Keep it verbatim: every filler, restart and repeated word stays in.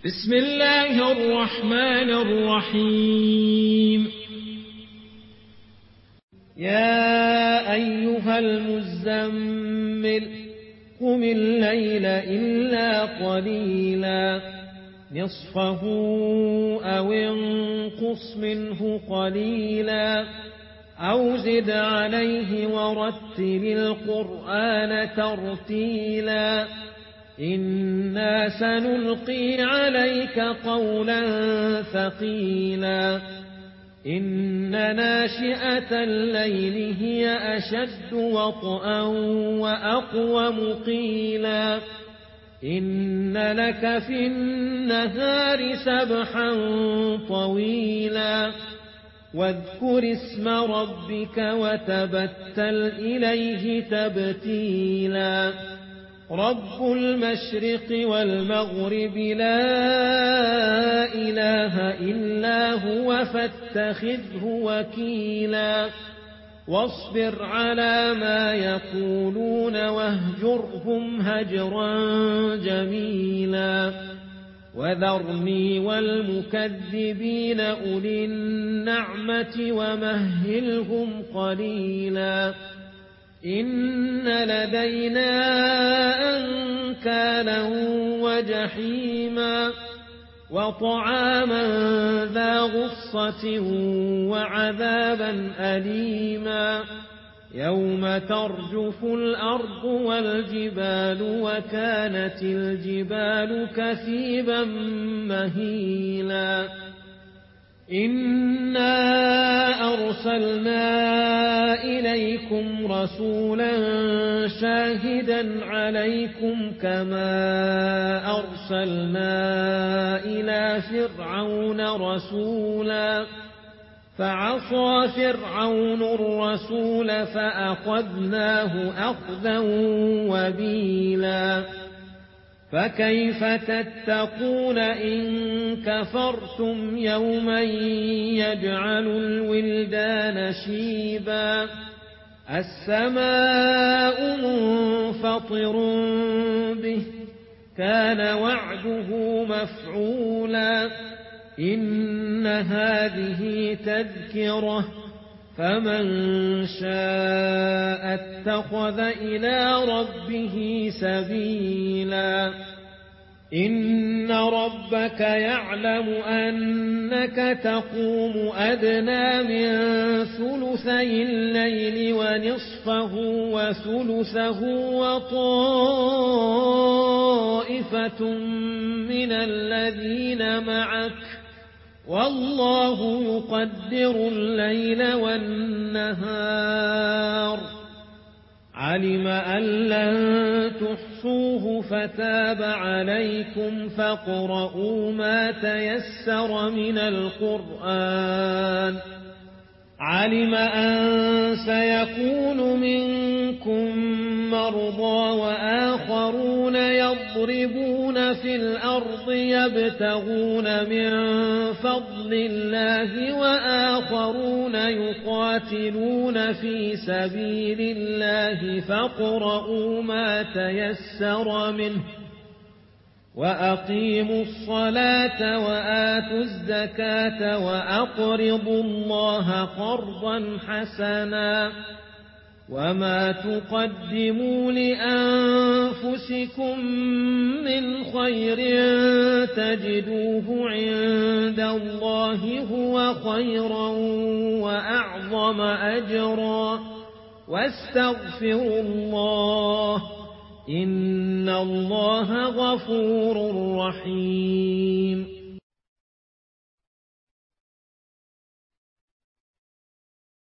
بسم الله الرحمن الرحيم. يا أيها المزمل قم الليل إلا قليلا نصفه أو انقص منه قليلا أو زد عليه ورتل القرآن ترتيلا إنا سنلقي عليك قولا ثقيلا إن ناشئة الليل هي أشد وطئا وأقوم قيلا إن لك في النهار سبحا طويلا واذكر اسم ربك وتبتل إليه تبتيلا رب المشرق والمغرب لا إله إلا هو فاتخذه وكيلا واصبر على ما يقولون واهجرهم هجرا جميلا وذرني والمكذبين أولي النعمة ومهلهم قليلا إن لدينا أنكالا وجحيما وطعاما ذا غصة وعذابا أليما يوم ترجف الأرض والجبال وكانت الجبال كثيبا مهيلا إنا أرسلنا إليكم رسولا شاهدا عليكم كما أرسلنا إلى فرعون رسولا فعصى فرعون الرسول فأخذناه أخذا وبيلا فكيف تتقون إن كفرتم يوما يجعل الولدان شيبا السماء منفطر به كان وعده مفعولا إن هذه تذكرة فمن شاء اتخذ إلى ربه سبيلا إن ربك يعلم أنك تقوم أدنى من ثلثي الليل ونصفه وثلثه وطائفة من الذين معك والله يقدر الليل والنهار علم أن لن تحصوه فتاب عليكم فاقرؤوا ما تيسر من القرآن علم أن سيكون منكم مرضى وآخرون يضربون في الأرض يبتغون من فضل الله وآخرون يقاتلون في سبيل الله فاقرؤوا ما تيسر منه وأقيموا الصلاة وآتوا الزكاة وأقرضوا الله قرضا حسنا وما تقدموا لأنفسكم من خير تجدوه عند الله هو خيرا وأعظم أجرا واستغفروا الله إن الله غفور رحيم